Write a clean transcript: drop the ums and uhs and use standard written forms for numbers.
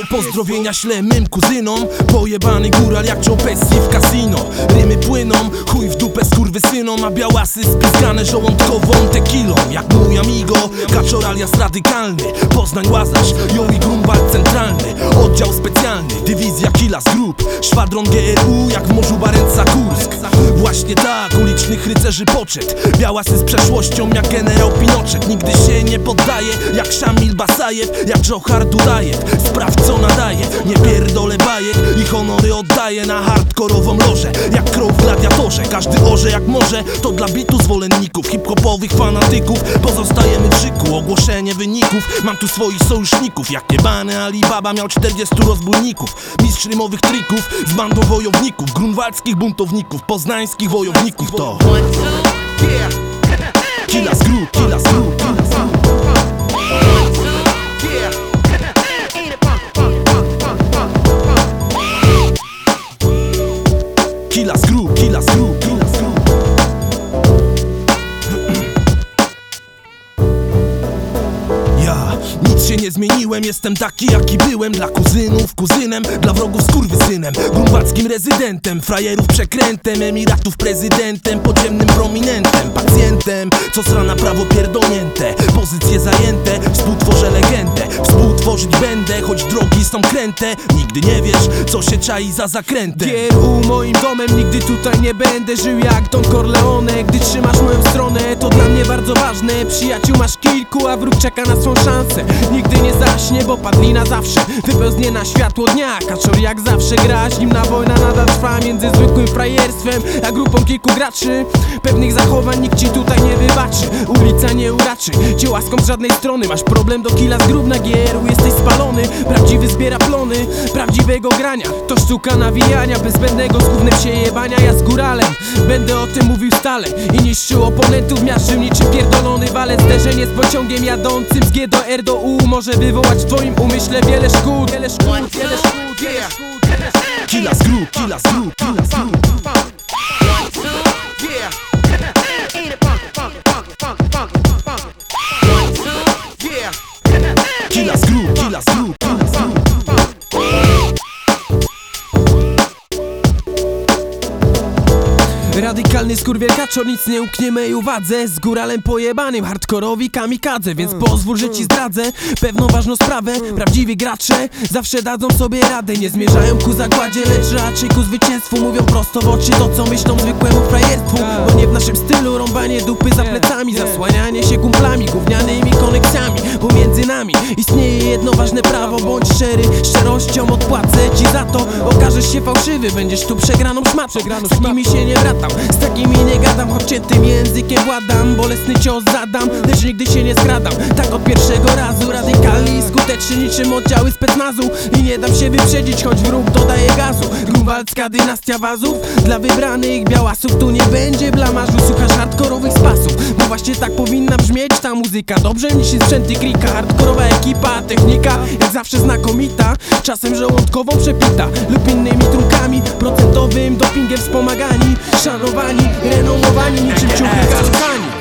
Pozdrowienia ślę mym kuzynom. Pojebany góral jak Joe Pesci w kasino. Rymy płyną, chuj w dupę skurwysynom. A białasy spryskane żołądkową tequilą. Jak mój amigo, kaczor alias radykalny. Poznań Łazarz, Joey Grunwald centralny. Oddział specjalny, dywizja Killa z grup. Szwadron GRU jak w morzu Barenca Kursk. Właśnie tak, ulicznych rycerzy poczet. Białasy z przeszłością jak generał Pinoczek. Nigdy się nie poddaje, jak Szamil Basajew, jak Johar Dudajew. Sprawdź co nadaje, nie pierdolę bajek. I honory oddaję na hardkorową lożę. Jak crow w gladiatorze, każdy orze jak może. To dla bitu zwolenników, hip-hopowych fanatyków. Pozostajemy w szyku, ogłoszenie wyników. Mam tu swoich sojuszników, jak jebany Alibaba miał 40 rozbójników. Mistrz rymowych trików, z bandą wojowników. Grunwaldzkich buntowników, poznańskich wojowników to Killa z grup, Killa z grup, Killa z grup. Killa z grup, Killa z grup, Killa z grup. Ja nic się nie zmieniłem, jestem taki jaki byłem. Dla kuzynów kuzynem, dla wrogów skurwysynem. Grunwaldzkim rezydentem, frajerów przekrętem. Emiratów prezydentem, podziemnym prominentem. Pacjentem, co sra na prawo pierdolnięte. Pozycje zajęte, współtworzę legendę. Współtworzyć będę, choć drogi są kręte. Nigdy nie wiesz, co się czai za zakrętem. GRU moim domem, nigdy tutaj nie będę żył jak Don Corleone. Gdy trzymasz moją stronę, to dla mnie bardzo ważne. Przyjaciół masz kilku, a wróg czeka na swą szansę. Nigdy nie zaśnie, bo padli na zawsze. Wypełznie na światło dnia, kaczor jak zawsze gra. Zimna wojna nadal trwa między zwykłym frajerstwem a grupą kilku graczy. Pewnych zachowań nikt ci tutaj nie wybaczy. Ulica nie uraczy cię łaską z żadnej strony. Masz problem do killa z grób na GRU, jesteś spalony. Prawdziwy zbiera plony prawdziwego grania. To sztuka nawijania, bez zbędnego z gównem się jebania. Ja z góralem będę o tym mówił stale i niszczył oponentów, miażdżył niczym pierdolony walec. Zderzenie z pociągiem jadącym z G do R do U może wywołać w twoim umyśle wiele szkód, wiele szkód, wiele szkód, wiele szkód. Killa z grup, Killa z grup, Killa z grup. Killa z grup, Killa z grup, Killa z grup. Radykalny skurwiel kaczor, nic nie uknie mej uwadze. Z góralem pojebanym, hardkorowi kamikadze. Więc pozwól, że ci zdradzę pewną ważną sprawę. Prawdziwi gracze zawsze dadzą sobie radę. Nie zmierzają ku zagładzie, lecz raczej ku zwycięstwu. Mówią prosto w oczy to, co myślą zwykłemu frajerstwu. Bo nie w naszym stylu rąbanie dupy za plecami. Zasłanianie się kumplami, gównianymi koneksjami. Pomiędzy nami istnieje jedno ważne prawo. Bądź szczery, szczerością odpłacę ci za to. Okażesz się fałszywy, będziesz tu przegraną szmatą. Z takimi się nie wratam, z takimi nie gadam, choć cię tym językiem władam. Bolesny cios zadam, lecz nigdy się nie skradam. Tak od pierwszego razu, radykalni i skuteczni niczym oddziały specnazu. I nie dam się wyprzedzić, choć wróg dodaje gazu. Grunwaldzka dynastia wazów, dla wybranych białasów tu nie będzie blamażu. Słuchasz hardkorowych spasów, bo właśnie tak powinna brzmieć ta muzyka. Dobrze niż sprzęty klika, hardkorowa ekipa. Technika jak zawsze znakomita, czasem żołądkową przepita lub innymi trunkami, procentowym dopingiem wspomagani. Szanowani, renomowani niczym ciuchy galkani.